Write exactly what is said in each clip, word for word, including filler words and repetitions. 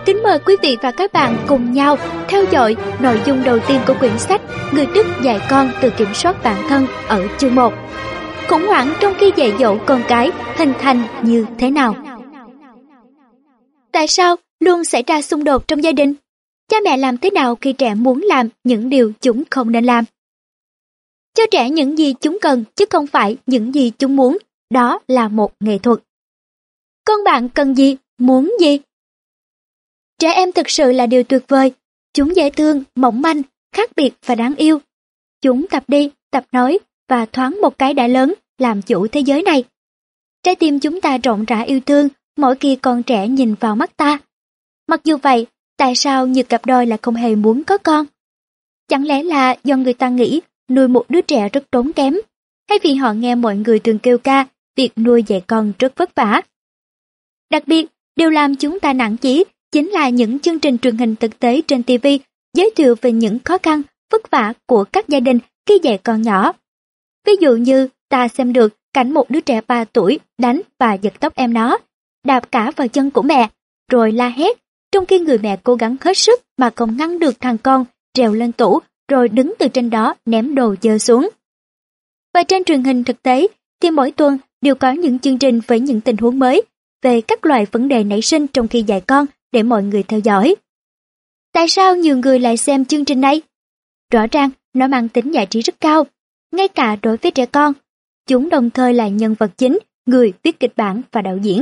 Kính mời quý vị và các bạn cùng nhau theo dõi nội dung đầu tiên của quyển sách Người Đức dạy con tự kiểm soát bản thân ở chương một. Khủng hoảng trong khi dạy dỗ con cái hình thành như thế nào? Tại sao luôn xảy ra xung đột trong gia đình? Cha mẹ làm thế nào khi trẻ muốn làm những điều chúng không nên làm? Cho trẻ những gì chúng cần chứ không phải những gì chúng muốn, đó là một nghệ thuật. Con bạn cần gì, muốn gì? Trẻ em thực sự là điều tuyệt vời. Chúng dễ thương, mỏng manh, khác biệt và đáng yêu. Chúng tập đi, tập nói và thoáng một cái đã lớn, làm chủ thế giới này. Trái tim chúng ta rộng rãi yêu thương mỗi khi con trẻ nhìn vào mắt ta. Mặc dù vậy, tại sao nhiều cặp đôi lại không hề muốn có con? Chẳng lẽ là do người ta nghĩ nuôi một đứa trẻ rất tốn kém, hay vì họ nghe mọi người thường kêu ca việc nuôi dạy con rất vất vả? Đặc biệt, điều làm chúng ta nản chí chính là những chương trình truyền hình thực tế trên ti vi giới thiệu về những khó khăn, vất vả của các gia đình khi dạy con nhỏ. Ví dụ như ta xem được cảnh một đứa trẻ ba tuổi đánh và giật tóc em nó, đạp cả vào chân của mẹ, rồi la hét, trong khi người mẹ cố gắng hết sức mà không ngăn được thằng con trèo lên tủ rồi đứng từ trên đó ném đồ dơ xuống. Và trên truyền hình thực tế thì mỗi tuần đều có những chương trình với những tình huống mới về các loại vấn đề nảy sinh trong khi dạy con để mọi người theo dõi. Tại sao nhiều người lại xem chương trình này? Rõ ràng nó mang tính giải trí rất cao, ngay cả đối với trẻ con. Chúng đồng thời là nhân vật chính, người viết kịch bản và đạo diễn.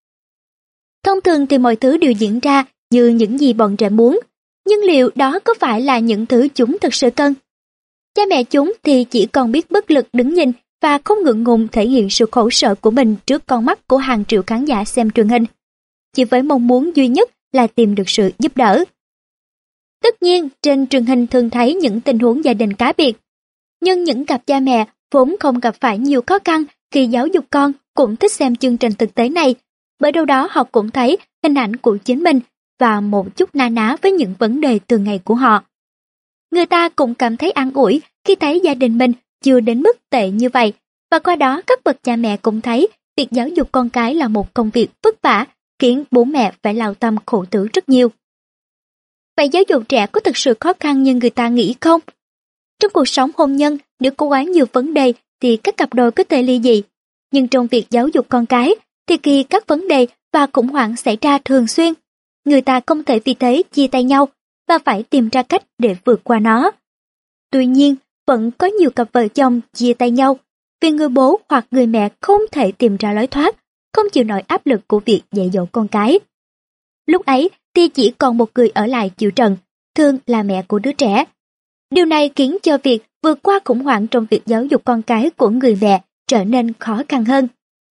Thông thường thì mọi thứ đều diễn ra như những gì bọn trẻ muốn, nhưng liệu đó có phải là những thứ chúng thực sự cần? Cha mẹ chúng thì chỉ còn biết bất lực đứng nhìn và không ngượng ngùng thể hiện sự khổ sở của mình trước con mắt của hàng triệu khán giả xem truyền hình, chỉ với mong muốn duy nhất là tìm được sự giúp đỡ. Tất nhiên, trên truyền hình thường thấy những tình huống gia đình cá biệt, nhưng những cặp cha mẹ vốn không gặp phải nhiều khó khăn khi giáo dục con cũng thích xem chương trình thực tế này, bởi đâu đó họ cũng thấy hình ảnh của chính mình và một chút na ná với những vấn đề thường ngày của họ. Người ta cũng cảm thấy an ủi khi thấy gia đình mình chưa đến mức tệ như vậy, và qua đó các bậc cha mẹ cũng thấy việc giáo dục con cái là một công việc vất vả, khiến bố mẹ phải lao tâm khổ tứ rất nhiều. Vậy giáo dục trẻ có thực sự khó khăn như người ta nghĩ không? Trong cuộc sống hôn nhân, nếu có quá nhiều vấn đề thì các cặp đôi có thể ly dị. Nhưng trong việc giáo dục con cái, thì khi các vấn đề và khủng hoảng xảy ra thường xuyên, người ta không thể vì thế chia tay nhau và phải tìm ra cách để vượt qua nó. Tuy nhiên, vẫn có nhiều cặp vợ chồng chia tay nhau vì người bố hoặc người mẹ không thể tìm ra lối thoát, không chịu nổi áp lực của việc dạy dỗ con cái. Lúc ấy thì chỉ còn một người ở lại chịu trận, thường là mẹ của đứa trẻ. Điều này khiến cho việc vượt qua khủng hoảng trong việc giáo dục con cái của người mẹ trở nên khó khăn hơn.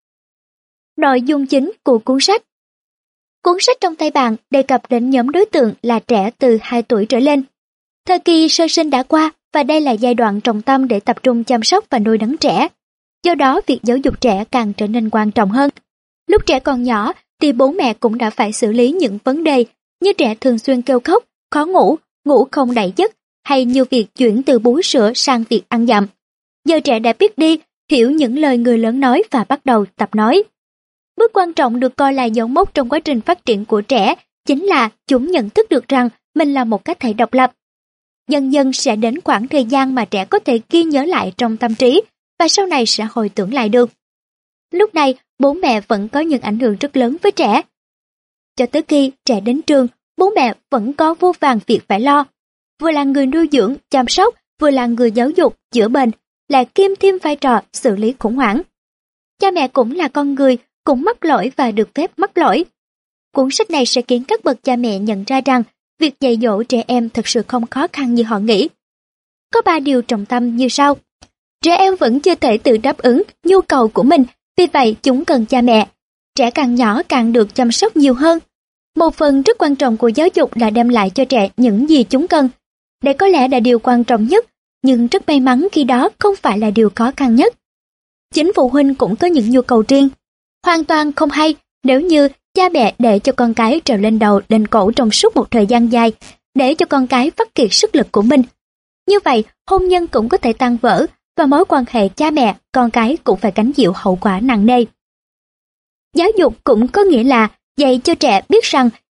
Nội dung chính của cuốn sách. Cuốn sách trong tay bạn đề cập đến nhóm đối tượng là trẻ từ hai tuổi trở lên. Thời kỳ sơ sinh đã qua và đây là giai đoạn trọng tâm để tập trung chăm sóc và nuôi nấng trẻ. Do đó, việc giáo dục trẻ càng trở nên quan trọng hơn. Lúc trẻ còn nhỏ thì bố mẹ cũng đã phải xử lý những vấn đề như trẻ thường xuyên kêu khóc, khó ngủ, ngủ không đầy giấc, hay như việc chuyển từ bú sữa sang việc ăn dặm. Giờ trẻ đã biết đi, hiểu những lời người lớn nói và bắt đầu tập nói. Bước quan trọng được coi là dấu mốc trong quá trình phát triển của trẻ chính là chúng nhận thức được rằng mình là một cá thể độc lập. Dần dần sẽ đến khoảng thời gian mà trẻ có thể ghi nhớ lại trong tâm trí và sau này sẽ hồi tưởng lại được. Lúc này, bố mẹ vẫn có những ảnh hưởng rất lớn với trẻ. Cho tới khi trẻ đến trường, bố mẹ vẫn có vô vàn việc phải lo. Vừa là người nuôi dưỡng, chăm sóc, vừa là người giáo dục, chữa bệnh, lại kiêm thêm vai trò xử lý khủng hoảng. Cha mẹ cũng là con người, cũng mắc lỗi và được phép mắc lỗi. Cuốn sách này sẽ khiến các bậc cha mẹ nhận ra rằng việc dạy dỗ trẻ em thật sự không khó khăn như họ nghĩ. Có ba điều trọng tâm như sau. Trẻ em vẫn chưa thể tự đáp ứng nhu cầu của mình, vì vậy chúng cần cha mẹ. Trẻ càng nhỏ càng được chăm sóc nhiều hơn. Một phần rất quan trọng của giáo dục là đem lại cho trẻ những gì chúng cần. Đây có lẽ là điều quan trọng nhất, nhưng rất may mắn khi đó không phải là điều khó khăn nhất. Chính phụ huynh cũng có những nhu cầu riêng. Hoàn toàn không hay nếu như cha mẹ để cho con cái trèo lên đầu lên cổ trong suốt một thời gian dài, để cho con cái vắt kiệt sức lực của mình. Như vậy, hôn nhân cũng có thể tan vỡ và mối quan hệ cha mẹ, con cái cũng phải gánh chịu hậu quả nặng nề. Giáo dục cũng có nghĩa là dạy cho trẻ biết rằng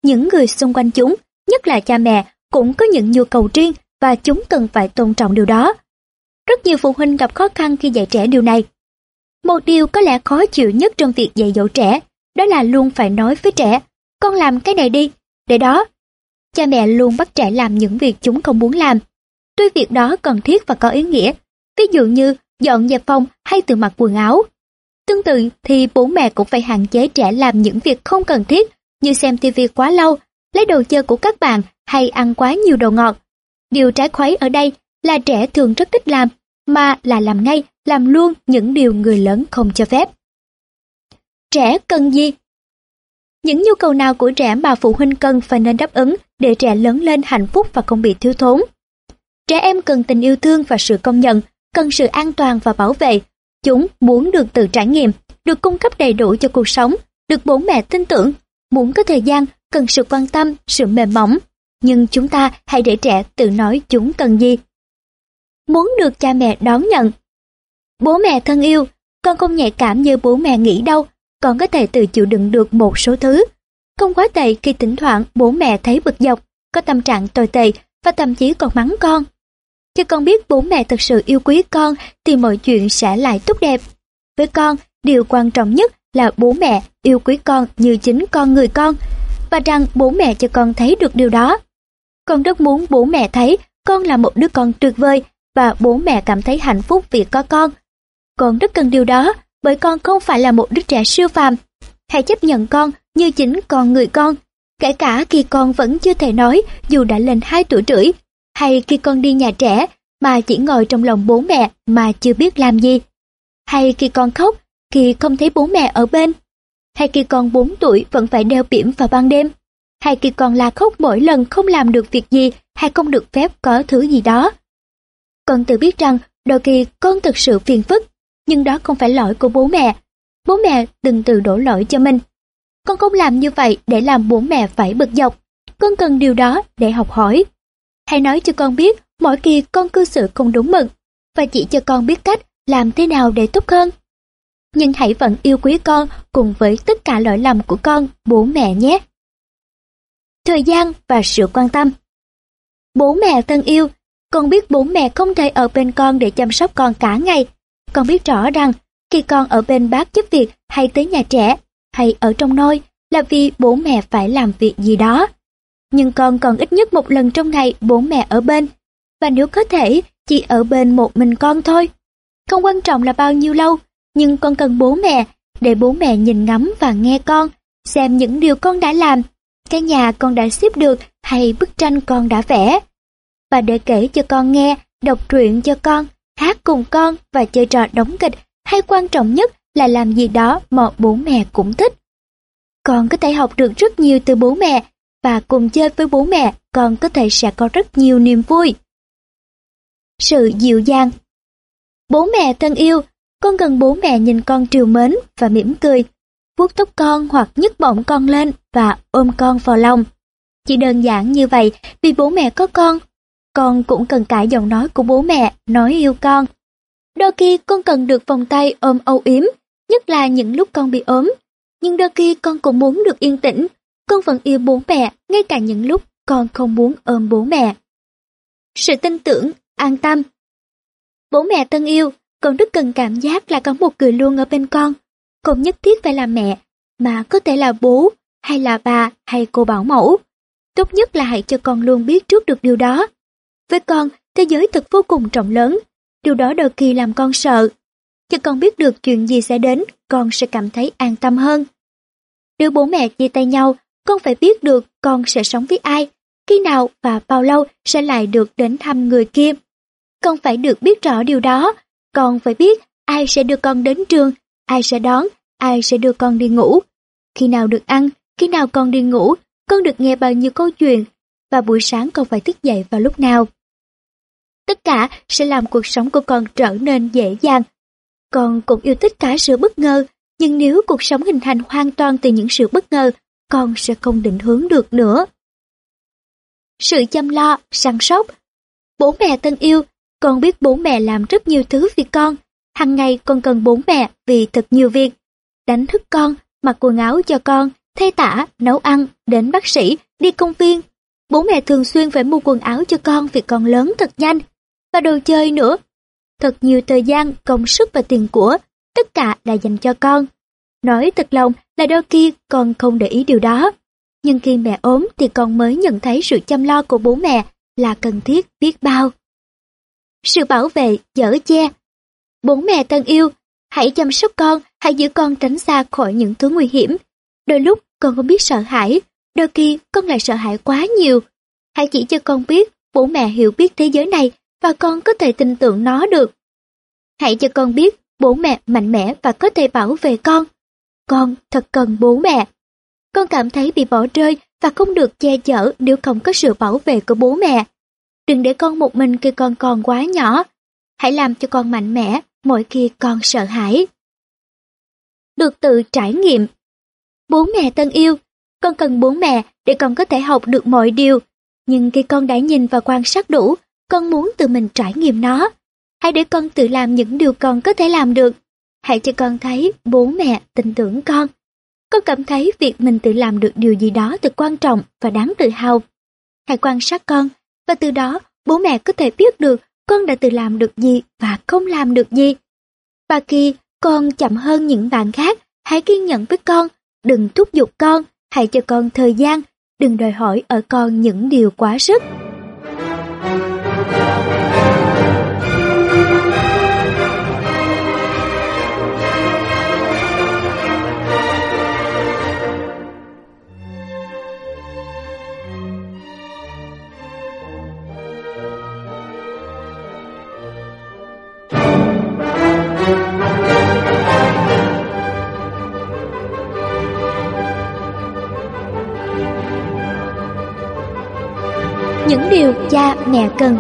những người xung quanh chúng, nhất là cha mẹ, cũng có những nhu cầu riêng và chúng cần phải tôn trọng điều đó. Rất nhiều phụ huynh gặp khó khăn khi dạy trẻ điều này. Một điều có lẽ khó chịu nhất trong việc dạy dỗ trẻ, đó là luôn phải nói với trẻ, con làm cái này đi, để đó. Cha mẹ luôn bắt trẻ làm những việc chúng không muốn làm. Tuy việc đó cần thiết và có ý nghĩa, ví dụ như dọn dẹp phòng hay tự mặc quần áo. Tương tự thì bố mẹ cũng phải hạn chế trẻ làm những việc không cần thiết như xem tivi quá lâu, lấy đồ chơi của các bạn hay ăn quá nhiều đồ ngọt. Điều trái khuấy ở đây là trẻ thường rất thích làm, mà là làm ngay, làm luôn những điều người lớn không cho phép. Trẻ cần gì? Những nhu cầu nào của trẻ mà phụ huynh cần phải nên đáp ứng để trẻ lớn lên hạnh phúc và không bị thiếu thốn? Trẻ em cần tình yêu thương và sự công nhận, cần sự an toàn và bảo vệ. Chúng muốn được tự trải nghiệm, được cung cấp đầy đủ cho cuộc sống, được bố mẹ tin tưởng, muốn có thời gian, cần sự quan tâm, sự mềm mỏng. Nhưng chúng ta hãy để trẻ tự nói chúng cần gì. Muốn được cha mẹ đón nhận. Bố mẹ thân yêu, con không nhạy cảm như bố mẹ nghĩ đâu, con có thể tự chịu đựng được một số thứ. Không quá tệ khi thỉnh thoảng bố mẹ thấy bực dọc, có tâm trạng tồi tệ và thậm chí còn mắng con. Khi con biết bố mẹ thật sự yêu quý con thì mọi chuyện sẽ lại tốt đẹp. Với con, điều quan trọng nhất là bố mẹ yêu quý con như chính con người con, và rằng bố mẹ cho con thấy được điều đó. Con rất muốn bố mẹ thấy con là một đứa con tuyệt vời và bố mẹ cảm thấy hạnh phúc vì có con. Con rất cần điều đó bởi con không phải là một đứa trẻ siêu phàm. Hãy chấp nhận con như chính con người con, kể cả khi con vẫn chưa thể nói dù đã lên hai tuổi rưỡi, hay khi con đi nhà trẻ mà chỉ ngồi trong lòng bố mẹ mà chưa biết làm gì, hay khi con khóc khi không thấy bố mẹ ở bên, hay khi con bốn tuổi vẫn phải đeo bỉm vào ban đêm, hay khi con la khóc mỗi lần không làm được việc gì hay không được phép có thứ gì đó. Con tự biết rằng đôi khi con thực sự phiền phức, nhưng đó không phải lỗi của bố mẹ. Bố mẹ đừng tự đổ lỗi cho mình. Con không làm như vậy để làm bố mẹ phải bực dọc. Con cần điều đó để học hỏi. Hãy nói cho con biết mỗi khi con cư xử không đúng mực và chỉ cho con biết cách làm thế nào để tốt hơn. Nhưng hãy vẫn yêu quý con cùng với tất cả lỗi lầm của con, bố mẹ nhé. Thời gian và sự quan tâm. Bố mẹ thân yêu, con biết bố mẹ không thể ở bên con để chăm sóc con cả ngày. Con biết rõ rằng khi con ở bên bác giúp việc hay tới nhà trẻ hay ở trong nôi là vì bố mẹ phải làm việc gì đó. Nhưng con còn ít nhất một lần trong ngày bố mẹ ở bên, và nếu có thể chỉ ở bên một mình con thôi. Không quan trọng là bao nhiêu lâu, nhưng con cần bố mẹ để bố mẹ nhìn ngắm và nghe con, xem những điều con đã làm, cái nhà con đã xếp được hay bức tranh con đã vẽ. Và để kể cho con nghe, đọc truyện cho con, hát cùng con và chơi trò đóng kịch, hay quan trọng nhất là làm gì đó mà bố mẹ cũng thích. Con có thể học được rất nhiều từ bố mẹ, và cùng chơi với bố mẹ con có thể sẽ có rất nhiều niềm vui. Sự dịu dàng. Bố mẹ thân yêu, con cần bố mẹ nhìn con trìu mến và mỉm cười, vuốt tóc con hoặc nhấc bổng con lên và ôm con vào lòng. Chỉ đơn giản như vậy vì bố mẹ có con. Con cũng cần cả giọng nói của bố mẹ nói yêu con. Đôi khi con cần được vòng tay ôm âu yếm, nhất là những lúc con bị ốm. Nhưng đôi khi con cũng muốn được yên tĩnh. Con vẫn yêu bố mẹ ngay cả những lúc con không muốn ôm bố mẹ. Sự tin tưởng, an tâm. Bố mẹ thân yêu, con rất cần cảm giác là có một người luôn ở bên con. Không nhất thiết phải là mẹ, mà có thể là bố, hay là bà, hay cô bảo mẫu. Tốt nhất là hãy cho con luôn biết trước được điều đó. Với con, thế giới thật vô cùng rộng lớn. Điều đó đôi khi làm con sợ. Khi con biết được chuyện gì sẽ đến, con sẽ cảm thấy an tâm hơn. Nếu bố mẹ chia tay nhau, con phải biết được con sẽ sống với ai, khi nào và bao lâu sẽ lại được đến thăm người kia. Con phải được biết rõ điều đó. Con phải biết ai sẽ đưa con đến trường, ai sẽ đón, ai sẽ đưa con đi ngủ. Khi nào được ăn, khi nào con đi ngủ, con được nghe bao nhiêu câu chuyện, và buổi sáng con phải thức dậy vào lúc nào. Tất cả sẽ làm cuộc sống của con trở nên dễ dàng. Con cũng yêu thích cả sự bất ngờ, nhưng nếu cuộc sống hình thành hoàn toàn từ những sự bất ngờ, con sẽ không định hướng được nữa. Sự chăm lo, săn sóc. Bố mẹ thân yêu, con biết bố mẹ làm rất nhiều thứ vì con. Hằng ngày con cần bố mẹ vì thật nhiều việc. Đánh thức con, mặc quần áo cho con, thay tã, nấu ăn, đến bác sĩ, đi công viên. Bố mẹ thường xuyên phải mua quần áo cho con vì con lớn thật nhanh, và đồ chơi nữa. Thật nhiều thời gian, công sức và tiền của, tất cả là dành cho con. Nói thật lòng là đôi khi con không để ý điều đó. Nhưng khi mẹ ốm thì con mới nhận thấy sự chăm lo của bố mẹ là cần thiết biết bao. Sự bảo vệ, chở che. Bố mẹ thân yêu, hãy chăm sóc con, hãy giữ con tránh xa khỏi những thứ nguy hiểm. Đôi lúc con không biết sợ hãi, đôi khi con lại sợ hãi quá nhiều. Hãy chỉ cho con biết bố mẹ hiểu biết thế giới này và con có thể tin tưởng nó được. Hãy cho con biết bố mẹ mạnh mẽ và có thể bảo vệ con. Con thật cần bố mẹ. Con cảm thấy bị bỏ rơi và không được che chở nếu không có sự bảo vệ của bố mẹ. Đừng để con một mình khi con còn quá nhỏ. Hãy làm cho con mạnh mẽ mỗi khi con sợ hãi. Được tự trải nghiệm. Bố mẹ thân yêu, con cần bố mẹ để con có thể học được mọi điều. Nhưng khi con đã nhìn và quan sát đủ, con muốn tự mình trải nghiệm nó. Hãy để con tự làm những điều con có thể làm được. Hãy cho con thấy bố mẹ tin tưởng con. Con cảm thấy việc mình tự làm được điều gì đó thật quan trọng và đáng tự hào. Hãy quan sát con, và từ đó bố mẹ có thể biết được con đã tự làm được gì và không làm được gì. Và khi con chậm hơn những bạn khác, hãy kiên nhẫn với con, đừng thúc giục con, hãy cho con thời gian, đừng đòi hỏi ở con những điều quá sức. Những điều cha mẹ cần.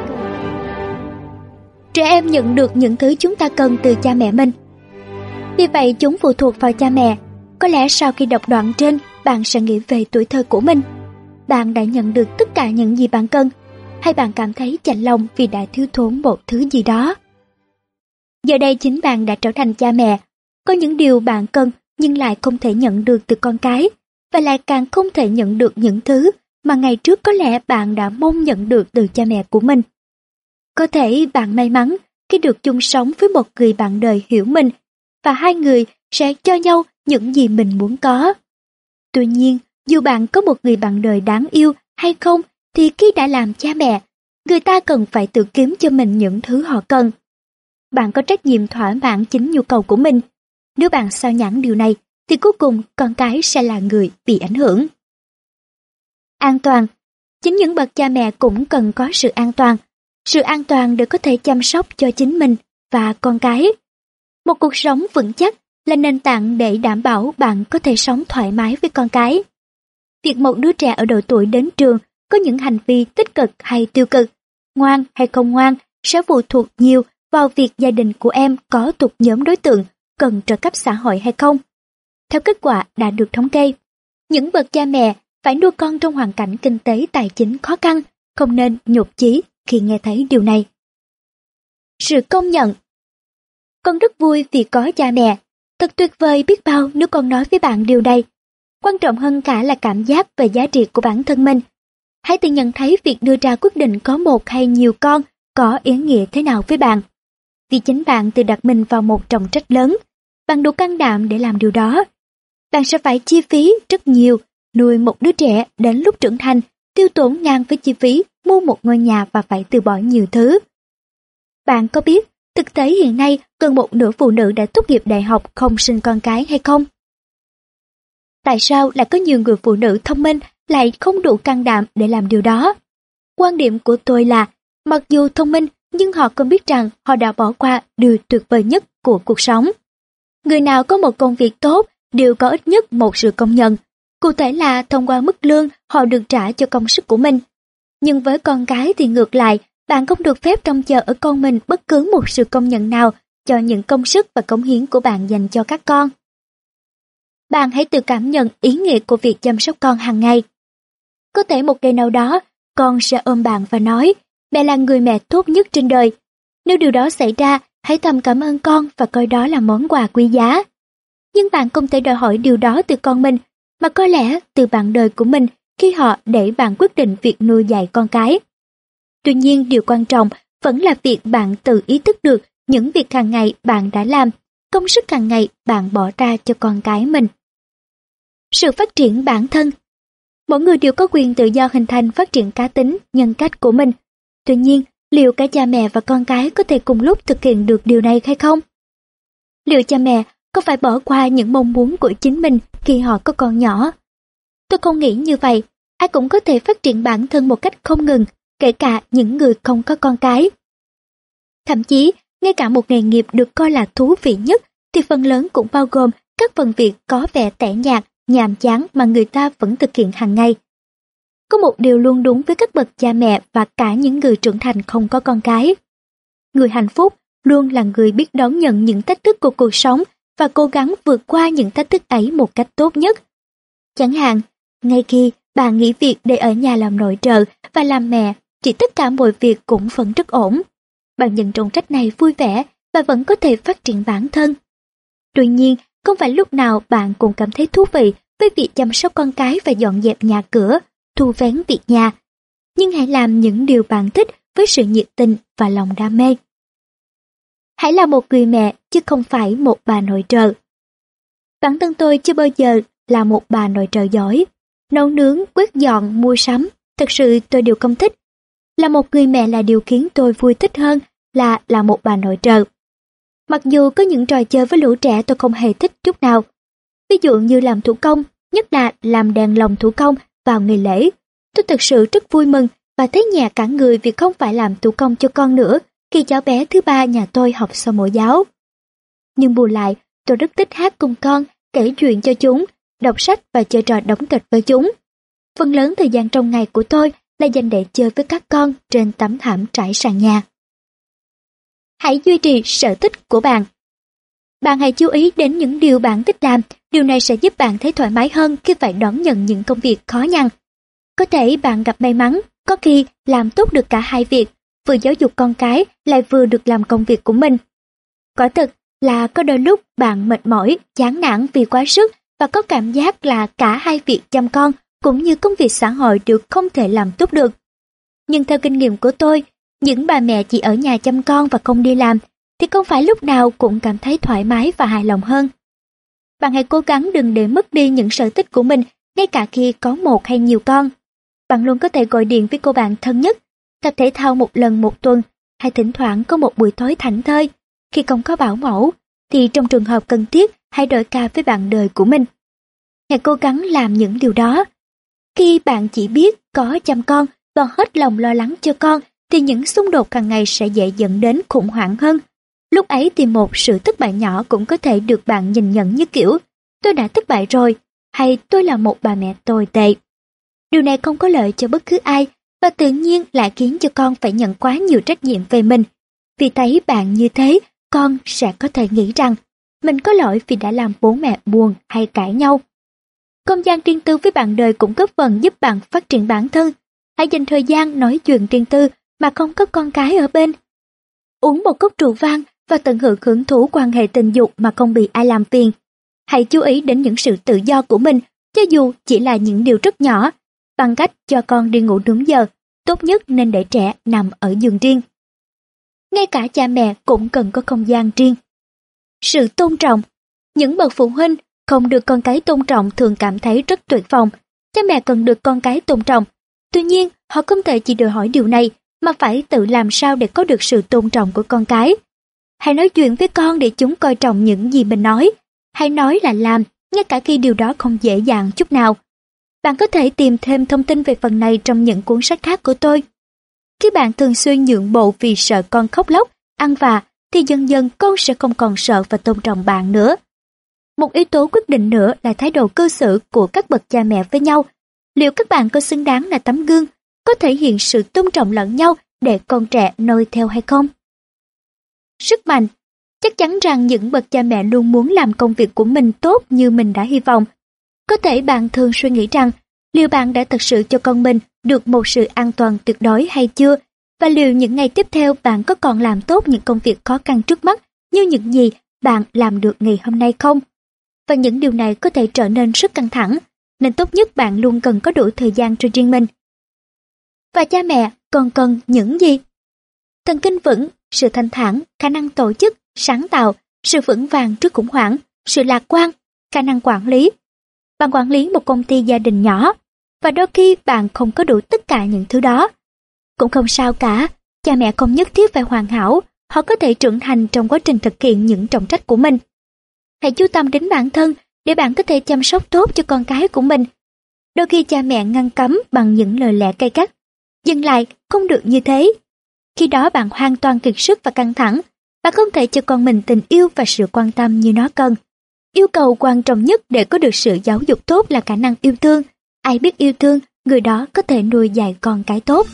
Trẻ em nhận được những thứ chúng ta cần từ cha mẹ mình. Vì vậy chúng phụ thuộc vào cha mẹ. Có lẽ sau khi đọc đoạn trên, bạn sẽ nghĩ về tuổi thơ của mình. Bạn đã nhận được tất cả những gì bạn cần, hay bạn cảm thấy chạnh lòng vì đã thiếu thốn một thứ gì đó? Giờ đây chính bạn đã trở thành cha mẹ. Có những điều bạn cần nhưng lại không thể nhận được từ con cái, và lại càng không thể nhận được những thứ mà ngày trước có lẽ bạn đã mong nhận được từ cha mẹ của mình. Có thể bạn may mắn khi được chung sống với một người bạn đời hiểu mình, và hai người sẽ cho nhau những gì mình muốn có. Tuy nhiên, dù bạn có một người bạn đời đáng yêu hay không, thì khi đã làm cha mẹ, người ta cần phải tự kiếm cho mình những thứ họ cần. Bạn có trách nhiệm thỏa mãn chính nhu cầu của mình. Nếu bạn sao nhãng điều này, thì cuối cùng con cái sẽ là người bị ảnh hưởng. An toàn. Chính những bậc cha mẹ cũng cần có sự an toàn. Sự an toàn để có thể chăm sóc cho chính mình và con cái. Một cuộc sống vững chắc là nền tảng để đảm bảo bạn có thể sống thoải mái với con cái. Việc một đứa trẻ ở độ tuổi đến trường có những hành vi tích cực hay tiêu cực, ngoan hay không ngoan sẽ phụ thuộc nhiều vào việc gia đình của em có thuộc nhóm đối tượng cần trợ cấp xã hội hay không. Theo kết quả đã được thống kê, những bậc cha mẹ phải nuôi con trong hoàn cảnh kinh tế tài chính khó khăn, không nên nhụt chí khi nghe thấy điều này. Sự công nhận. Con rất vui vì có cha mẹ. Thật tuyệt vời biết bao nếu con nói với bạn điều này. Quan trọng hơn cả là cảm giác về giá trị của bản thân mình. Hãy tự nhận thấy việc đưa ra quyết định có một hay nhiều con có ý nghĩa thế nào với bạn. Vì chính bạn tự đặt mình vào một trọng trách lớn, bạn đủ can đảm để làm điều đó. Bạn sẽ phải chi phí rất nhiều nuôi một đứa trẻ đến lúc trưởng thành, tiêu tốn ngang với chi phí mua một ngôi nhà và phải từ bỏ nhiều thứ. Bạn có biết thực tế hiện nay gần một nửa phụ nữ đã tốt nghiệp đại học không sinh con cái hay không? Tại sao lại có nhiều người phụ nữ thông minh lại không đủ can đảm để làm điều đó? Quan điểm của tôi là, mặc dù thông minh nhưng họ không biết rằng họ đã bỏ qua điều tuyệt vời nhất của cuộc sống. Người nào có một công việc tốt đều có ít nhất một sự công nhận, cụ thể là thông qua mức lương họ được trả cho công sức của mình. Nhưng với con cái thì ngược lại, bạn không được phép trông chờ ở con mình bất cứ một sự công nhận nào cho những công sức và cống hiến của bạn dành cho các con. Bạn hãy tự cảm nhận ý nghĩa của việc chăm sóc con hàng ngày. Có thể một ngày nào đó, con sẽ ôm bạn và nói, mẹ là người mẹ tốt nhất trên đời. Nếu điều đó xảy ra, hãy thầm cảm ơn con và coi đó là món quà quý giá. Nhưng bạn không thể đòi hỏi điều đó từ con mình, mà có lẽ từ bạn đời của mình khi họ để bạn quyết định việc nuôi dạy con cái. Tuy nhiên, điều quan trọng vẫn là việc bạn tự ý thức được những việc hàng ngày bạn đã làm, công sức hàng ngày bạn bỏ ra cho con cái mình. Sự phát triển bản thân. Mỗi người đều có quyền tự do hình thành phát triển cá tính, nhân cách của mình. Tuy nhiên, liệu cả cha mẹ và con cái có thể cùng lúc thực hiện được điều này hay không? Liệu cha mẹ có phải bỏ qua những mong muốn của chính mình khi họ có con nhỏ? Tôi không nghĩ như vậy. Ai cũng có thể phát triển bản thân một cách không ngừng, kể cả những người không có con cái. Thậm chí, ngay cả một nghề nghiệp được coi là thú vị nhất thì phần lớn cũng bao gồm các phần việc có vẻ tẻ nhạt, nhàm chán mà người ta vẫn thực hiện hàng ngày. Có một điều luôn đúng với các bậc cha mẹ và cả những người trưởng thành không có con cái. Người hạnh phúc luôn là người biết đón nhận những thách thức của cuộc sống và cố gắng vượt qua những thách thức ấy một cách tốt nhất. Chẳng hạn, ngay khi bạn nghỉ việc để ở nhà làm nội trợ và làm mẹ, thì tất cả mọi việc cũng vẫn rất ổn. Bạn nhận trọng trách này vui vẻ và vẫn có thể phát triển bản thân. Tuy nhiên, không phải lúc nào bạn cũng cảm thấy thú vị với việc chăm sóc con cái và dọn dẹp nhà cửa, thu vén việc nhà. Nhưng hãy làm những điều bạn thích với sự nhiệt tình và lòng đam mê. Hãy là một người mẹ chứ không phải một bà nội trợ. Bản thân tôi chưa bao giờ là một bà nội trợ giỏi. Nấu nướng, quét dọn, mua sắm, thực sự tôi đều không thích. Là một người mẹ là điều khiến tôi vui thích hơn là là một bà nội trợ. Mặc dù có những trò chơi với lũ trẻ tôi không hề thích chút nào. Ví dụ như làm thủ công, nhất là làm đèn lồng thủ công vào ngày lễ. Tôi thực sự rất vui mừng và thấy nhẹ cả người vì không phải làm thủ công cho con nữa khi cháu bé thứ ba nhà tôi học sau mẫu giáo. Nhưng bù lại, tôi rất thích hát cùng con, kể chuyện cho chúng, đọc sách và chơi trò đóng kịch với chúng. Phần lớn thời gian trong ngày của tôi là dành để chơi với các con trên tấm thảm trải sàn nhà. Hãy duy trì sở thích của bạn. Bạn hãy chú ý đến những điều bạn thích làm, điều này sẽ giúp bạn thấy thoải mái hơn khi phải đón nhận những công việc khó nhằn. Có thể bạn gặp may mắn, có khi làm tốt được cả hai việc, vừa giáo dục con cái lại vừa được làm công việc của mình. Quả thực là có đôi lúc bạn mệt mỏi, chán nản vì quá sức và có cảm giác là cả hai việc chăm con cũng như công việc xã hội đều không thể làm tốt được. Nhưng theo kinh nghiệm của tôi, những bà mẹ chỉ ở nhà chăm con và không đi làm thì không phải lúc nào cũng cảm thấy thoải mái và hài lòng hơn. Bạn hãy cố gắng đừng để mất đi những sở thích của mình ngay cả khi có một hay nhiều con. Bạn luôn có thể gọi điện với cô bạn thân nhất, tập thể thao một lần một tuần hay thỉnh thoảng có một buổi tối thảnh thơi. Khi không có bảo mẫu thì trong trường hợp cần thiết hãy đổi ca với bạn đời của mình. Hãy cố gắng làm những điều đó. Khi bạn chỉ biết có chăm con và hết lòng lo lắng cho con thì những xung đột hàng ngày sẽ dễ dẫn đến khủng hoảng hơn. Lúc ấy thì một sự thất bại nhỏ cũng có thể được bạn nhìn nhận như kiểu tôi đã thất bại rồi hay tôi là một bà mẹ tồi tệ. Điều này không có lợi cho bất cứ ai và tự nhiên lại khiến cho con phải nhận quá nhiều trách nhiệm về mình. Vì thấy bạn như thế, con sẽ có thể nghĩ rằng mình có lỗi vì đã làm bố mẹ buồn hay cãi nhau. Không gian riêng tư với bạn đời cũng góp phần giúp bạn phát triển bản thân. Hãy dành thời gian nói chuyện riêng tư mà không có con cái ở bên. Uống một cốc rượu vang và tận hưởng hưởng thụ quan hệ tình dục mà không bị ai làm phiền. Hãy chú ý đến những sự tự do của mình, cho dù chỉ là những điều rất nhỏ, bằng cách cho con đi ngủ đúng giờ, tốt nhất nên để trẻ nằm ở giường riêng. Ngay cả cha mẹ cũng cần có không gian riêng. Sự tôn trọng. Những bậc phụ huynh không được con cái tôn trọng thường cảm thấy rất tuyệt vọng. Cha mẹ cần được con cái tôn trọng. Tuy nhiên, họ không thể chỉ đòi hỏi điều này, mà phải tự làm sao để có được sự tôn trọng của con cái. Hãy nói chuyện với con để chúng coi trọng những gì mình nói. Hãy nói là làm, ngay cả khi điều đó không dễ dàng chút nào. Bạn có thể tìm thêm thông tin về phần này trong những cuốn sách khác của tôi. Khi bạn thường xuyên nhượng bộ vì sợ con khóc lóc, ăn vạ, thì dần dần con sẽ không còn sợ và tôn trọng bạn nữa. Một yếu tố quyết định nữa là thái độ cư xử của các bậc cha mẹ với nhau. Liệu các bạn có xứng đáng là tấm gương, có thể hiện sự tôn trọng lẫn nhau để con trẻ noi theo hay không? Sức mạnh. Chắc chắn rằng những bậc cha mẹ luôn muốn làm công việc của mình tốt như mình đã hy vọng. Có thể bạn thường suy nghĩ rằng liệu bạn đã thực sự cho con mình được một sự an toàn tuyệt đối hay chưa, và liệu những ngày tiếp theo bạn có còn làm tốt những công việc khó khăn trước mắt như những gì bạn làm được ngày hôm nay không? Và những điều này có thể trở nên rất căng thẳng, nên tốt nhất bạn luôn cần có đủ thời gian cho riêng mình. Và cha mẹ còn cần những gì? Thần kinh vững, sự thanh thản, khả năng tổ chức, sáng tạo, sự vững vàng trước khủng hoảng, sự lạc quan, khả năng quản lý. Bạn quản lý một công ty gia đình nhỏ, và đôi khi bạn không có đủ tất cả những thứ đó. Cũng không sao cả, cha mẹ không nhất thiết phải hoàn hảo, họ có thể trưởng thành trong quá trình thực hiện những trọng trách của mình. Hãy chú tâm đến bản thân để bạn có thể chăm sóc tốt cho con cái của mình. Đôi khi cha mẹ ngăn cấm bằng những lời lẽ gay gắt. Dừng lại, không được như thế. Khi đó bạn hoàn toàn kiệt sức và căng thẳng. Bạn không thể cho con mình tình yêu và sự quan tâm như nó cần. Yêu cầu quan trọng nhất để có được sự giáo dục tốt là khả năng yêu thương. Ai biết yêu thương, người đó có thể nuôi dạy con cái tốt.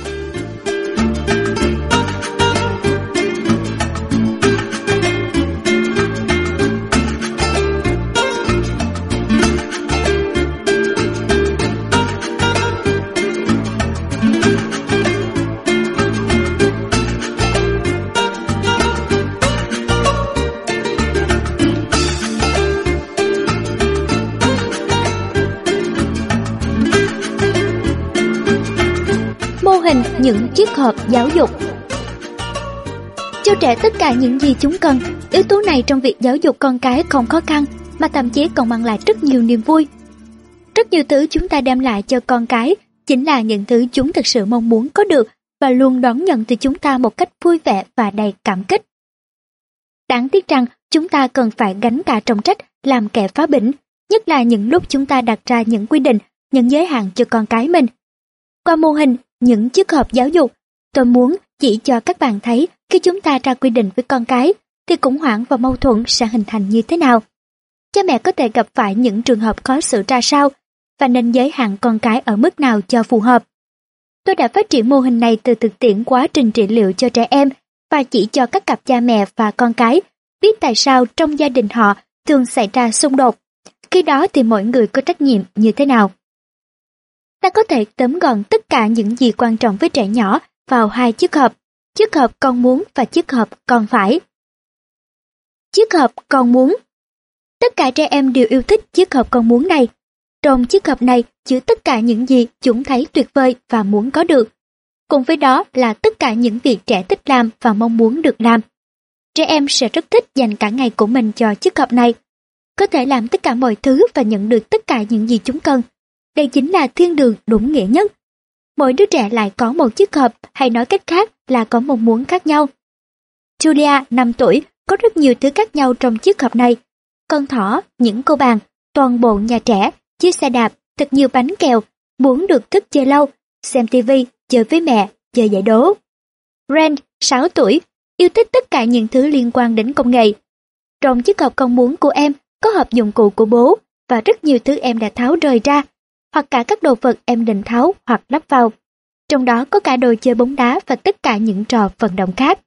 Mô hình những chiếc hộp giáo dục. Cho trẻ tất cả những gì chúng cần. Yếu tố này trong việc giáo dục con cái không khó khăn, mà thậm chí còn mang lại rất nhiều niềm vui. Rất nhiều thứ chúng ta đem lại cho con cái chính là những thứ chúng thực sự mong muốn có được và luôn đón nhận từ chúng ta một cách vui vẻ và đầy cảm kích. Đáng tiếc rằng chúng ta cần phải gánh cả trọng trách làm kẻ phá bỉnh, nhất là những lúc chúng ta đặt ra những quy định, những giới hạn cho con cái mình. Qua mô hình những chiếc hộp giáo dục, tôi muốn chỉ cho các bạn thấy khi chúng ta ra quy định với con cái thì khủng hoảng và mâu thuẫn sẽ hình thành như thế nào. Cha mẹ có thể gặp phải những trường hợp khó xử ra sao và nên giới hạn con cái ở mức nào cho phù hợp. Tôi đã phát triển mô hình này từ thực tiễn quá trình trị liệu cho trẻ em và chỉ cho các cặp cha mẹ và con cái biết tại sao trong gia đình họ thường xảy ra xung đột. Khi đó thì mỗi người có trách nhiệm như thế nào. Ta có thể tóm gọn tất cả những gì quan trọng với trẻ nhỏ vào hai chiếc hộp, chiếc hộp con muốn và chiếc hộp con phải. Chiếc hộp con muốn. Tất cả trẻ em đều yêu thích chiếc hộp con muốn này. Trong chiếc hộp này chứa tất cả những gì chúng thấy tuyệt vời và muốn có được. Cùng với đó là tất cả những việc trẻ thích làm và mong muốn được làm. Trẻ em sẽ rất thích dành cả ngày của mình cho chiếc hộp này. Có thể làm tất cả mọi thứ và nhận được tất cả những gì chúng cần. Đây chính là thiên đường đúng nghĩa nhất. Mỗi đứa trẻ lại có một chiếc hộp, hay nói cách khác là có mong muốn khác nhau. Julia, năm tuổi, có rất nhiều thứ khác nhau trong chiếc hộp này. Con thỏ, những cô bàn, toàn bộ nhà trẻ, chiếc xe đạp, thật nhiều bánh kẹo, muốn được thức chơi lâu, xem tivi, chơi với mẹ, chơi giải đố. Ren, sáu tuổi, yêu thích tất cả những thứ liên quan đến công nghệ. Trong chiếc hộp con muốn của em có hộp dụng cụ của bố và rất nhiều thứ em đã tháo rời ra, hoặc cả các đồ vật em định tháo hoặc lắp vào. Trong đó có cả đồ chơi bóng đá và tất cả những trò vận động khác.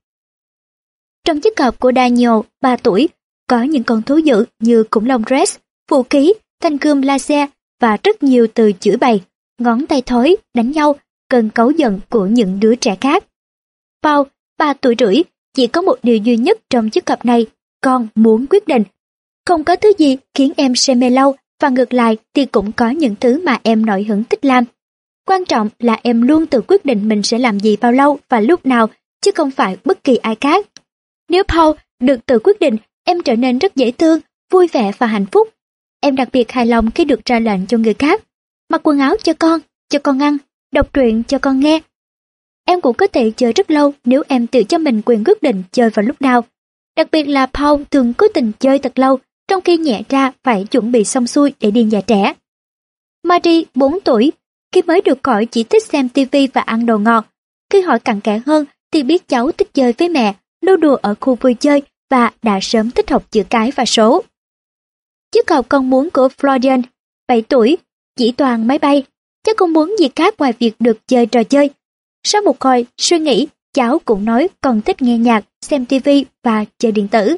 Trong chiếc hộp của Daniel, ba tuổi, có những con thú dữ như khủng long Rex, vũ khí, thanh gươm laser và rất nhiều từ chửi bày, ngón tay thối, đánh nhau, cơn cáu giận của những đứa trẻ khác. Paul, ba tuổi rưỡi, chỉ có một điều duy nhất trong chiếc hộp này, con muốn quyết định. Không có thứ gì khiến em say mê lâu, và ngược lại thì cũng có những thứ mà em nổi hứng thích làm. Quan trọng là em luôn tự quyết định mình sẽ làm gì bao lâu và lúc nào, chứ không phải bất kỳ ai khác. Nếu Paul được tự quyết định, em trở nên rất dễ thương, vui vẻ và hạnh phúc. Em đặc biệt hài lòng khi được ra lệnh cho người khác. Mặc quần áo cho con, cho con ăn, đọc truyện cho con nghe. Em cũng có thể chơi rất lâu nếu em tự cho mình quyền quyết định chơi vào lúc nào. Đặc biệt là Paul thường cố tình chơi thật lâu, trong khi nhẹ ra phải chuẩn bị xong xuôi để đi nhà trẻ. Marie, bốn tuổi, khi mới được gọi chỉ thích xem tivi và ăn đồ ngọt. Khi hỏi cặn kẽ hơn thì biết cháu thích chơi với mẹ, nô đùa ở khu vui chơi và đã sớm thích học chữ cái và số. Chiếc hộp con muốn của Florian, bảy tuổi, chỉ toàn máy bay, cháu không muốn gì khác ngoài việc được chơi trò chơi. Sau một hồi suy nghĩ, cháu cũng nói còn thích nghe nhạc, xem tivi và chơi điện tử.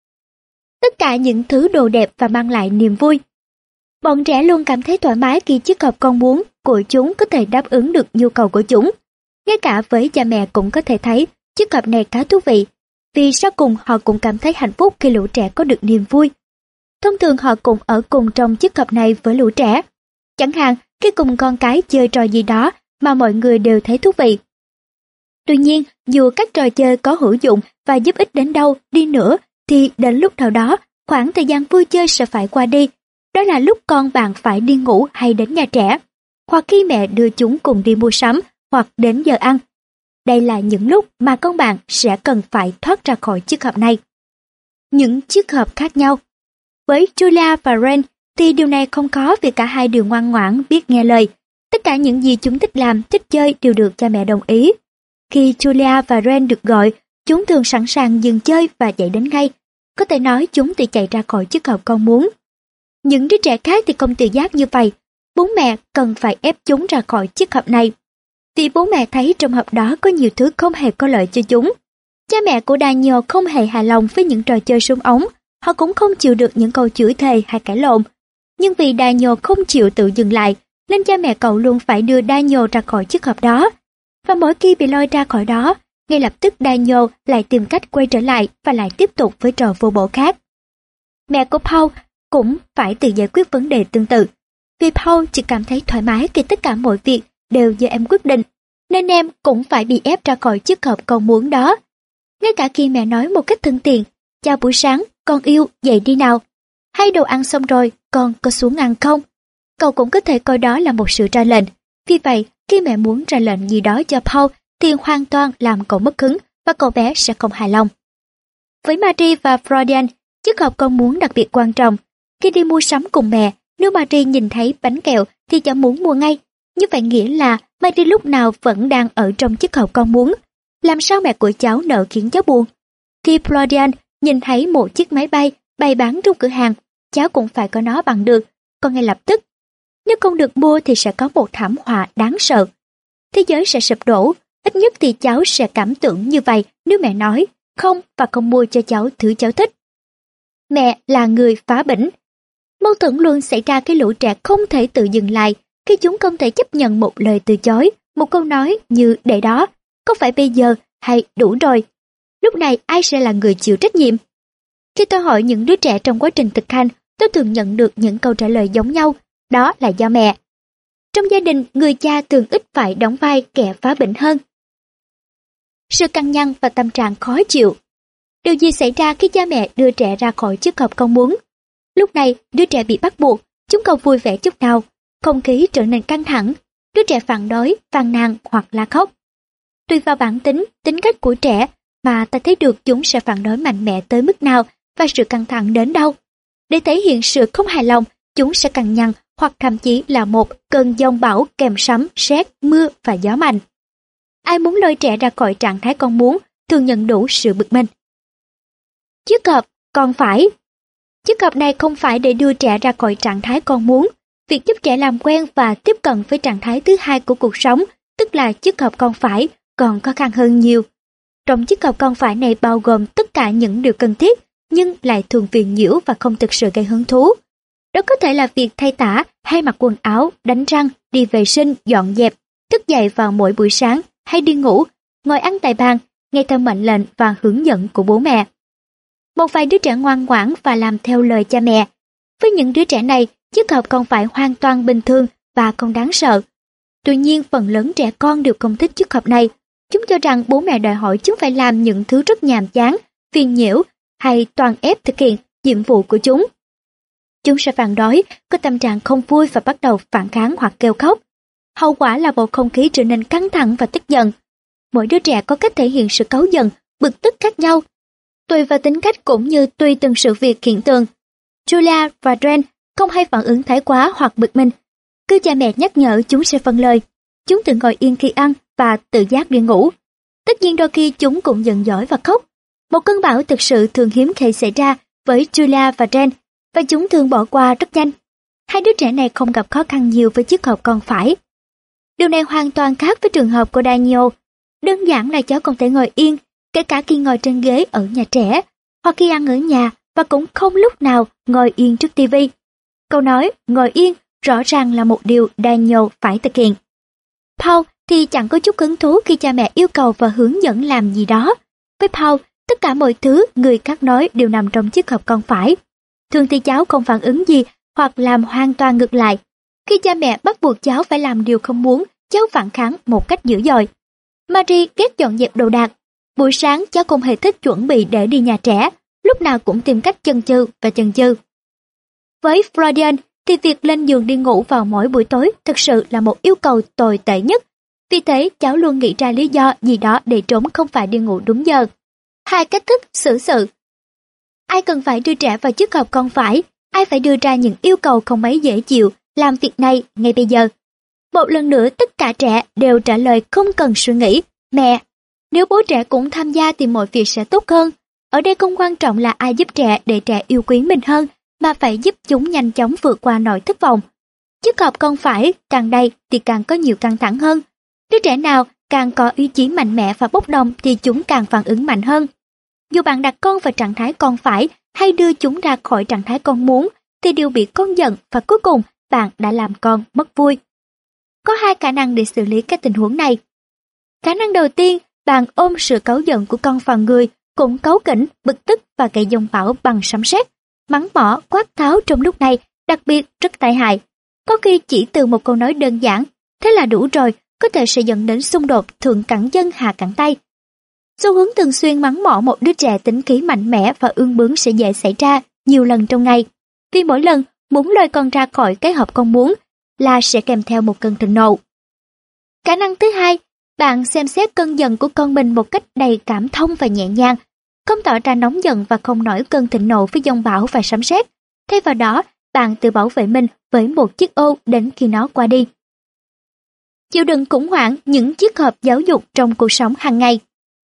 Tất cả những thứ đồ đẹp và mang lại niềm vui. Bọn trẻ luôn cảm thấy thoải mái khi chiếc hộp con muốn của chúng có thể đáp ứng được nhu cầu của chúng. Ngay cả với cha mẹ cũng có thể thấy chiếc hộp này khá thú vị, vì sau cùng họ cũng cảm thấy hạnh phúc khi lũ trẻ có được niềm vui. Thông thường họ cũng ở cùng trong chiếc hộp này với lũ trẻ, Chẳng hạn khi cùng con cái chơi trò gì đó mà mọi người đều thấy thú vị. Tuy nhiên, dù các trò chơi có hữu dụng và giúp ích đến đâu đi nữa, thì đến lúc nào đó, khoảng thời gian vui chơi sẽ phải qua đi. Đó là lúc con bạn phải đi ngủ hay đến nhà trẻ, hoặc khi mẹ đưa chúng cùng đi mua sắm, hoặc đến giờ ăn. Đây là những lúc mà con bạn sẽ cần phải thoát ra khỏi chiếc hộp này. Những chiếc hộp khác nhau. Với Julia và Ren thì điều này không có vì cả hai đều ngoan ngoãn biết nghe lời. Tất cả những gì chúng thích làm, thích chơi đều được cha mẹ đồng ý. Khi Julia và Ren được gọi, chúng thường sẵn sàng dừng chơi và chạy đến ngay. Có thể nói chúng tự chạy ra khỏi chiếc hộp con muốn. Những đứa trẻ khác thì không tự giác như vậy. Bố mẹ cần phải ép chúng ra khỏi chiếc hộp này. Vì bố mẹ thấy trong hộp đó có nhiều thứ không hề có lợi cho chúng. Cha mẹ của Daniel không hề hài lòng với những trò chơi súng ống. Họ cũng không chịu được những câu chửi thề hay cãi lộn. Nhưng vì Daniel không chịu tự dừng lại, nên cha mẹ cậu luôn phải đưa Daniel ra khỏi chiếc hộp đó. Và mỗi khi bị lôi ra khỏi đó, ngay lập tức Daniel lại tìm cách quay trở lại và lại tiếp tục với trò vô bổ khác. Mẹ của Paul cũng phải tự giải quyết vấn đề tương tự. Vì Paul chỉ cảm thấy thoải mái khi tất cả mọi việc đều do em quyết định, nên em cũng phải bị ép ra khỏi chiếc hộp con muốn đó. Ngay cả khi mẹ nói một cách thân thiện, chào buổi sáng, con yêu, dậy đi nào. Hay đồ ăn xong rồi, con có xuống ăn không? Cậu cũng có thể coi đó là một sự ra lệnh. Vì vậy, khi mẹ muốn ra lệnh gì đó cho Paul thì hoàn toàn làm cậu mất hứng và cậu bé sẽ không hài lòng. Với Marie và Florian, chiếc hộp con muốn đặc biệt quan trọng. Khi đi mua sắm cùng mẹ, nếu Marie nhìn thấy bánh kẹo thì cháu muốn mua ngay. Như vậy nghĩa là Marie lúc nào vẫn đang ở trong chiếc hộp con muốn. Làm sao mẹ của cháu nỡ khiến cháu buồn? Khi Florian nhìn thấy một chiếc máy bay bày bán trong cửa hàng, cháu cũng phải có nó bằng được, còn ngay lập tức. Nếu không được mua thì sẽ có một thảm họa đáng sợ. Thế giới sẽ sụp đổ, ít nhất thì cháu sẽ cảm tưởng như vậy nếu mẹ nói không và không mua cho cháu thứ cháu thích. Mẹ là người phá bỉnh. Mâu thuẫn luôn xảy ra khi lũ trẻ không thể tự dừng lại, khi chúng không thể chấp nhận một lời từ chối, một câu nói như để đó, có phải bây giờ hay đủ rồi. Lúc này ai sẽ là người chịu trách nhiệm? Khi tôi hỏi những đứa trẻ trong quá trình thực hành, tôi thường nhận được những câu trả lời giống nhau, đó là do mẹ. Trong gia đình, người cha thường ít phải đóng vai kẻ phá bỉnh hơn. Sự căng nhăn và tâm trạng khó chịu. Điều gì xảy ra khi cha mẹ đưa trẻ ra khỏi chiếc hộp con muốn? Lúc này, đứa trẻ bị bắt buộc, chúng không vui vẻ chút nào, không khí trở nên căng thẳng, đứa trẻ phản đối, phàn nàn hoặc la khóc. Tùy vào bản tính, tính cách của trẻ mà ta thấy được chúng sẽ phản đối mạnh mẽ tới mức nào và sự căng thẳng đến đâu. Để thể hiện sự không hài lòng, chúng sẽ cằn nhằn hoặc thậm chí là một cơn giông bão kèm sấm, sét, mưa và gió mạnh. Ai muốn lôi trẻ ra khỏi trạng thái con muốn thường nhận đủ sự bực mình. Chiếc hộp còn phải. Chiếc hộp này không phải để đưa trẻ ra khỏi trạng thái con muốn. Việc giúp trẻ làm quen và tiếp cận với trạng thái thứ hai của cuộc sống, tức là chiếc hộp con phải, còn khó khăn hơn nhiều. Trong chiếc hộp con phải này bao gồm tất cả những điều cần thiết, nhưng lại thường phiền nhiễu và không thực sự gây hứng thú. Đó có thể là việc thay tã hay mặc quần áo, đánh răng, đi vệ sinh, dọn dẹp, thức dậy vào mỗi buổi sáng hay đi ngủ, ngồi ăn tại bàn, nghe theo mệnh lệnh và hướng dẫn của bố mẹ. Một vài đứa trẻ ngoan ngoãn và làm theo lời cha mẹ. Với những đứa trẻ này, chiếc hộp con phải hoàn toàn bình thường và không đáng sợ. Tuy nhiên, phần lớn trẻ con đều không thích chiếc hộp này. Chúng cho rằng bố mẹ đòi hỏi chúng phải làm những thứ rất nhàm chán, phiền nhiễu hay toàn ép thực hiện nhiệm vụ của chúng. Chúng sẽ phản đối, có tâm trạng không vui và bắt đầu phản kháng hoặc kêu khóc. Hậu quả là bầu không khí trở nên căng thẳng và tức giận. Mỗi đứa trẻ có cách thể hiện sự cáu giận, bực tức khác nhau, tùy vào tính cách cũng như tùy từng sự việc hiện tượng. Julia và Ren không hay phản ứng thái quá hoặc bực mình. Cứ cha mẹ nhắc nhở chúng sẽ vâng lời. Chúng tự ngồi yên khi ăn và tự giác đi ngủ. Tất nhiên đôi khi chúng cũng giận dỗi và khóc. Một cơn bão thực sự thường hiếm khi xảy ra với Julia và Ren, và chúng thường bỏ qua rất nhanh. Hai đứa trẻ này không gặp khó khăn nhiều với chiếc hộp con phải. Điều này hoàn toàn khác với trường hợp của Daniel. Đơn giản là cháu không thể ngồi yên, kể cả khi ngồi trên ghế ở nhà trẻ, hoặc khi ăn ở nhà, và cũng không lúc nào ngồi yên trước tivi. Câu nói ngồi yên rõ ràng là một điều Daniel phải thực hiện. Paul thì chẳng có chút hứng thú khi cha mẹ yêu cầu và hướng dẫn làm gì đó. Với Paul, tất cả mọi thứ người khác nói đều nằm trong chiếc hộp con phải. Thường thì cháu không phản ứng gì hoặc làm hoàn toàn ngược lại. Khi cha mẹ bắt buộc cháu phải làm điều không muốn, cháu phản kháng một cách dữ dội. Marie ghét dọn dẹp đồ đạc. Buổi sáng cháu không hề thích chuẩn bị để đi nhà trẻ, lúc nào cũng tìm cách chần chừ và chần chừ. Với Freudian thì việc lên giường đi ngủ vào mỗi buổi tối thực sự là một yêu cầu tồi tệ nhất. Vì thế cháu luôn nghĩ ra lý do gì đó để trốn không phải đi ngủ đúng giờ. Hai cách thức xử sự. Ai cần phải đưa trẻ vào chiếc hộp con phải, ai phải đưa ra những yêu cầu không mấy dễ chịu, làm việc này ngay bây giờ. Một lần nữa tất cả trẻ đều trả lời không cần suy nghĩ, mẹ. Nếu bố trẻ cũng tham gia thì mọi việc sẽ tốt hơn. Ở đây không quan trọng là ai giúp trẻ để trẻ yêu quý mình hơn, mà phải giúp chúng nhanh chóng vượt qua nỗi thất vọng. Chiếc hộp con phải càng đầy thì càng có nhiều căng thẳng hơn. Đứa trẻ nào càng có ý chí mạnh mẽ và bốc đồng thì chúng càng phản ứng mạnh hơn. Dù bạn đặt con vào trạng thái con phải hay đưa chúng ra khỏi trạng thái con muốn, thì đều bị con giận và cuối cùng bạn đã làm con mất vui. Có hai khả năng để xử lý các tình huống này. Khả năng đầu tiên, bạn ôm sự cáu giận của con vào người, cũng cáu kỉnh, bực tức và gây dông bão bằng sấm sét. Mắng mỏ, quát tháo trong lúc này đặc biệt rất tai hại. Có khi chỉ từ một câu nói đơn giản, thế là đủ rồi, có thể sẽ dẫn đến xung đột thượng cẳng chân hạ cẳng tay. Xu hướng thường xuyên mắng mỏ một đứa trẻ tính khí mạnh mẽ và ương bướng sẽ dễ xảy ra nhiều lần trong ngày. Vì mỗi lần muốn lôi con ra khỏi cái hộp con muốn là sẽ kèm theo một cơn thịnh nộ. Khả năng thứ hai, bạn xem xét cơn giận của con mình một cách đầy cảm thông và nhẹ nhàng, không tỏ ra nóng giận và không nổi cơn thịnh nộ với dông bão và sấm sét. Thay vào đó, bạn tự bảo vệ mình với một chiếc ô đến khi nó qua đi. Chịu đựng khủng hoảng những chiếc hộp giáo dục trong cuộc sống hàng ngày.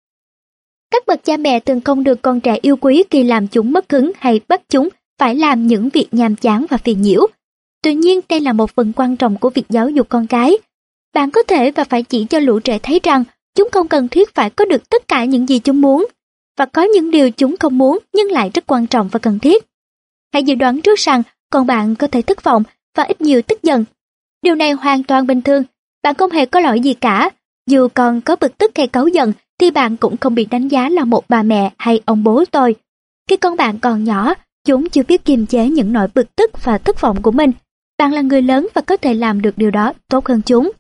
Các bậc cha mẹ thường không được con trẻ yêu quý khi làm chúng mất hứng hay bắt chúng phải làm những việc nhàm chán và phiền nhiễu. Tuy nhiên, đây là một phần quan trọng của việc giáo dục con cái. Bạn có thể và phải chỉ cho lũ trẻ thấy rằng chúng không cần thiết phải có được tất cả những gì chúng muốn, và có những điều chúng không muốn nhưng lại rất quan trọng và cần thiết. Hãy dự đoán trước rằng con bạn có thể thất vọng và ít nhiều tức giận. Điều này hoàn toàn bình thường, bạn không hề có lỗi gì cả. Dù con có bực tức hay cáu giận thì bạn cũng không bị đánh giá là một bà mẹ hay ông bố tồi. Khi con bạn còn nhỏ, chúng chưa biết kiềm chế những nỗi bực tức và thất vọng của mình. Bạn là người lớn và có thể làm được điều đó tốt hơn chúng.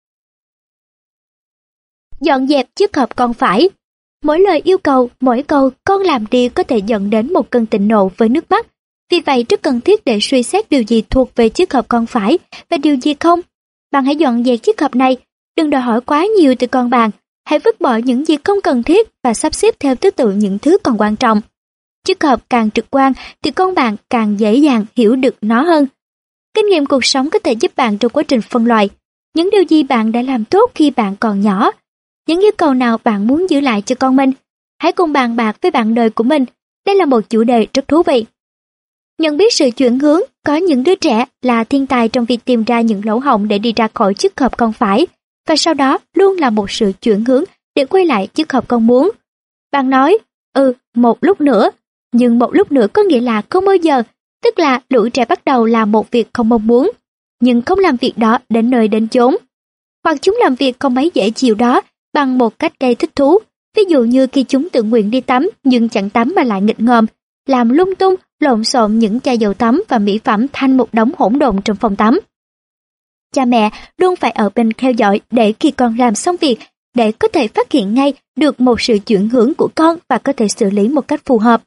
Dọn dẹp chiếc hộp con phải. Mỗi lời yêu cầu, mỗi câu con làm đi có thể dẫn đến một cơn thịnh nộ với nước mắt. Vì vậy rất cần thiết để suy xét điều gì thuộc về chiếc hộp con phải và điều gì không. Bạn hãy dọn dẹp chiếc hộp này, đừng đòi hỏi quá nhiều từ con bạn. Hãy vứt bỏ những gì không cần thiết và sắp xếp theo thứ tự những thứ còn quan trọng. Chiếc hộp càng trực quan thì con bạn càng dễ dàng hiểu được nó hơn. Kinh nghiệm cuộc sống có thể giúp bạn trong quá trình phân loại những điều gì bạn đã làm tốt khi bạn còn nhỏ, những yêu cầu nào bạn muốn giữ lại cho con mình. Hãy cùng bàn bạc với bạn đời của mình. Đây là một chủ đề rất thú vị. Nhận biết sự chuyển hướng, có những đứa trẻ là thiên tài trong việc tìm ra những lỗ hổng để đi ra khỏi chiếc hộp con phải, và sau đó luôn là một sự chuyển hướng để quay lại chiếc hộp con muốn. Bạn nói, ừ, một lúc nữa, nhưng một lúc nữa có nghĩa là không bao giờ, tức là lũ trẻ bắt đầu làm một việc không mong muốn, nhưng không làm việc đó đến nơi đến chốn. Hoặc chúng làm việc không mấy dễ chịu đó bằng một cách gây thích thú, ví dụ như khi chúng tự nguyện đi tắm nhưng chẳng tắm mà lại nghịch ngợm, làm lung tung, lộn xộn những chai dầu tắm và mỹ phẩm thành một đống hỗn độn trong phòng tắm. Cha mẹ luôn phải ở bên theo dõi để khi con làm xong việc, để có thể phát hiện ngay được một sự chuyển hướng của con và có thể xử lý một cách phù hợp.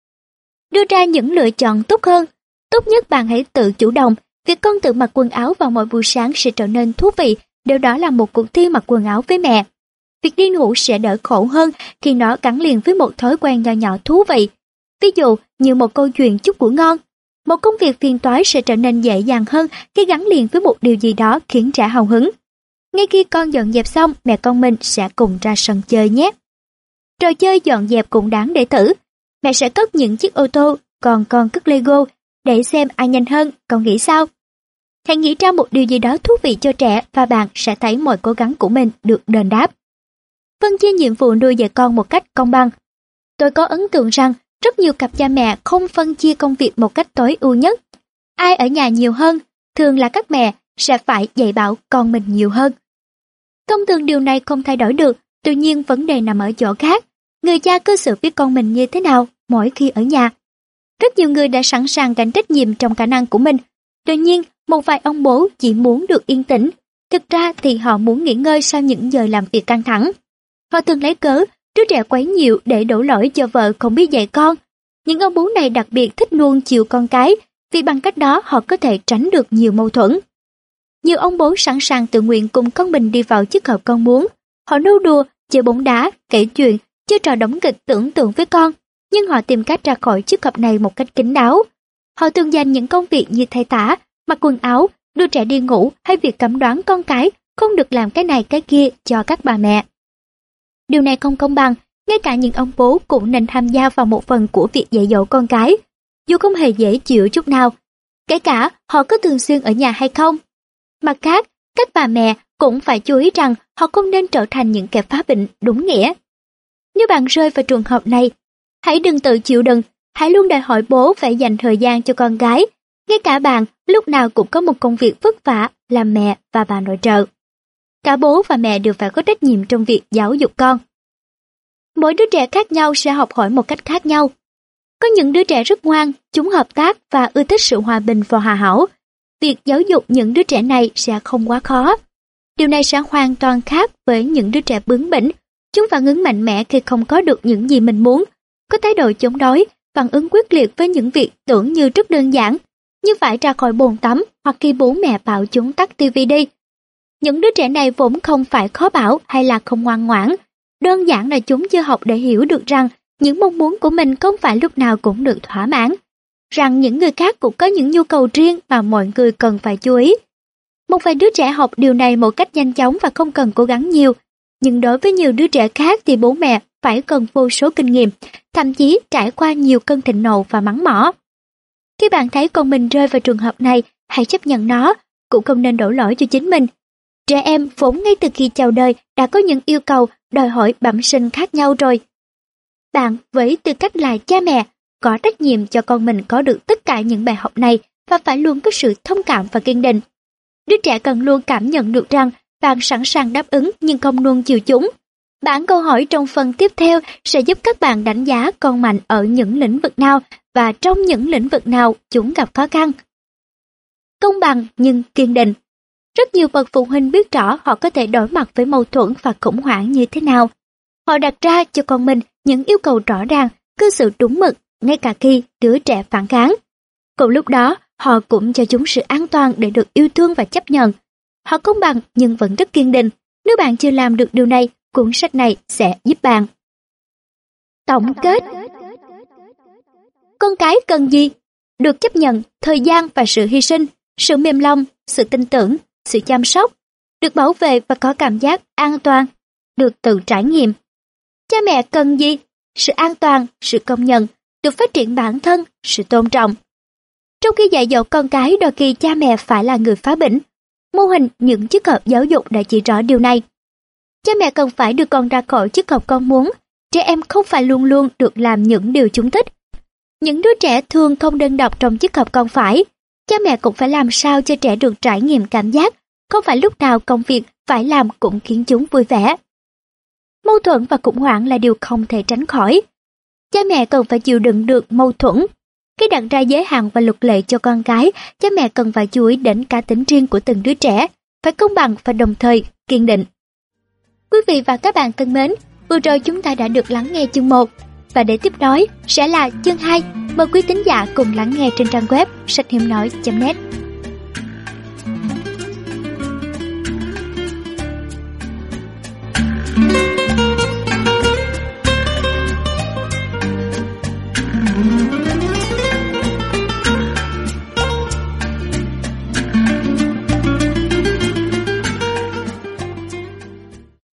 Đưa ra những lựa chọn tốt hơn. Tốt nhất bạn hãy tự chủ động. Việc con tự mặc quần áo vào mỗi buổi sáng sẽ trở nên thú vị, nếu đó là một cuộc thi mặc quần áo với mẹ. Việc đi ngủ sẽ đỡ khổ hơn khi nó gắn liền với một thói quen nhỏ nhỏ thú vị. Ví dụ như một câu chuyện chúc ngủ ngon. Một công việc phiền toái sẽ trở nên dễ dàng hơn khi gắn liền với một điều gì đó khiến trẻ hào hứng. Ngay khi con dọn dẹp xong, mẹ con mình sẽ cùng ra sân chơi nhé. Trò chơi dọn dẹp cũng đáng để thử. Mẹ sẽ cất những chiếc ô tô, còn con cất Lego, để xem ai nhanh hơn, con nghĩ sao? Hãy nghĩ ra một điều gì đó thú vị cho trẻ và bạn sẽ thấy mọi cố gắng của mình được đền đáp. Phân chia nhiệm vụ nuôi dạy con một cách công bằng. Tôi có ấn tượng rằng rất nhiều cặp cha mẹ không phân chia công việc một cách tối ưu nhất. Ai ở nhà nhiều hơn, thường là các mẹ sẽ phải dạy bảo con mình nhiều hơn. Thông thường điều này không thay đổi được, tuy nhiên vấn đề nằm ở chỗ khác. Người cha cư xử với con mình như thế nào mỗi khi ở nhà. Rất nhiều người đã sẵn sàng gánh trách nhiệm trong khả năng của mình. Tuy nhiên, một vài ông bố chỉ muốn được yên tĩnh, thực ra thì họ muốn nghỉ ngơi sau những giờ làm việc căng thẳng. Họ thường lấy cớ đứa trẻ quấy nhiều để đổ lỗi cho vợ không biết dạy con. Những ông bố này đặc biệt thích nuông chiều con cái, vì bằng cách đó họ có thể tránh được nhiều mâu thuẫn. Nhiều ông bố sẵn sàng tự nguyện cùng con mình đi vào chiếc hộp con muốn. Họ nô đùa, chơi bóng đá, kể chuyện, chơi trò đóng kịch tưởng tượng với con, nhưng họ tìm cách ra khỏi chiếc hộp này một cách kín đáo. Họ thường dành những công việc như thay tã, mặc quần áo, đưa trẻ đi ngủ hay việc cấm đoán con cái không được làm cái này cái kia cho các bà mẹ. Điều này không công bằng, ngay cả những ông bố cũng nên tham gia vào một phần của việc dạy dỗ con cái, dù không hề dễ chịu chút nào, kể cả họ có thường xuyên ở nhà hay không. Mặt khác, các bà mẹ cũng phải chú ý rằng họ không nên trở thành những kẻ phá bệnh đúng nghĩa. Nếu bạn rơi vào trường hợp này, hãy đừng tự chịu đựng, hãy luôn đòi hỏi bố phải dành thời gian cho con gái. Ngay cả bạn lúc nào cũng có một công việc vất vả làm mẹ và bà nội trợ. Cả bố và mẹ đều phải có trách nhiệm trong việc giáo dục con. Mỗi đứa trẻ khác nhau sẽ học hỏi một cách khác nhau. Có những đứa trẻ rất ngoan, chúng hợp tác và ưa thích sự hòa bình và hòa hảo. Việc giáo dục những đứa trẻ này sẽ không quá khó. Điều này sẽ hoàn toàn khác với những đứa trẻ bướng bỉnh. Chúng phản ứng mạnh mẽ khi không có được những gì mình muốn, có thái độ chống đối, phản ứng quyết liệt với những việc tưởng như rất đơn giản, như phải ra khỏi bồn tắm hoặc khi bố mẹ bảo chúng tắt tivi đi. Những đứa trẻ này vốn không phải khó bảo hay là không ngoan ngoãn, đơn giản là chúng chưa học để hiểu được rằng những mong muốn của mình không phải lúc nào cũng được thỏa mãn, rằng những người khác cũng có những nhu cầu riêng mà mọi người cần phải chú ý. Một vài đứa trẻ học điều này một cách nhanh chóng và không cần cố gắng nhiều, nhưng đối với nhiều đứa trẻ khác thì bố mẹ phải cần vô số kinh nghiệm, thậm chí trải qua nhiều cơn thịnh nộ và mắng mỏ. Khi bạn thấy con mình rơi vào trường hợp này, hãy chấp nhận nó, cũng không nên đổ lỗi cho chính mình. Trẻ em vốn ngay từ khi chào đời đã có những yêu cầu, đòi hỏi bẩm sinh khác nhau rồi. Bạn với tư cách là cha mẹ có trách nhiệm cho con mình có được tất cả những bài học này và phải luôn có sự thông cảm và kiên định. Đứa trẻ cần luôn cảm nhận được rằng bạn sẵn sàng đáp ứng nhưng không nuông chiều chúng. Bản câu hỏi trong phần tiếp theo sẽ giúp các bạn đánh giá con mạnh ở những lĩnh vực nào và trong những lĩnh vực nào chúng gặp khó khăn. Công bằng nhưng kiên định. Rất nhiều bậc phụ huynh biết rõ họ có thể đối mặt với mâu thuẫn và khủng hoảng như thế nào. Họ đặt ra cho con mình những yêu cầu rõ ràng, cư xử đúng mực, ngay cả khi đứa trẻ phản kháng. Cùng lúc đó, họ cũng cho chúng sự an toàn để được yêu thương và chấp nhận. Họ công bằng nhưng vẫn rất kiên định. Nếu bạn chưa làm được điều này, cuốn sách này sẽ giúp bạn. Tổng kết. Con cái cần gì? Được chấp nhận, thời gian và sự hy sinh, sự mềm lòng, sự tin tưởng, sự chăm sóc, được bảo vệ và có cảm giác an toàn, được tự trải nghiệm. Cha mẹ cần gì? Sự an toàn, sự công nhận, được phát triển bản thân, sự tôn trọng. Trong khi dạy dỗ con cái, đôi khi cha mẹ phải là người phá bỉnh. Mô hình những chiếc hộp giáo dục đã chỉ rõ điều này. Cha mẹ cần phải đưa con ra khỏi chiếc hộp con muốn. Trẻ em không phải luôn luôn được làm những điều chúng thích. Những đứa trẻ thường không đơn độc trong chiếc hộp con phải. Cha mẹ cũng phải làm sao cho trẻ được trải nghiệm cảm giác, không phải lúc nào công việc phải làm cũng khiến chúng vui vẻ. Mâu thuẫn và khủng hoảng là điều không thể tránh khỏi. Cha mẹ cần phải chịu đựng được mâu thuẫn. Khi đặt ra giới hạn và luật lệ cho con cái, cha mẹ cần phải chú ý đến cá tính riêng của từng đứa trẻ, phải công bằng và đồng thời kiên định. Quý vị và các bạn thân mến, vừa rồi chúng ta đã được lắng nghe chương một, và để tiếp nối sẽ là chương hai. Mời quý thính giả cùng lắng nghe trên trang web sách hiếm nói chấm net.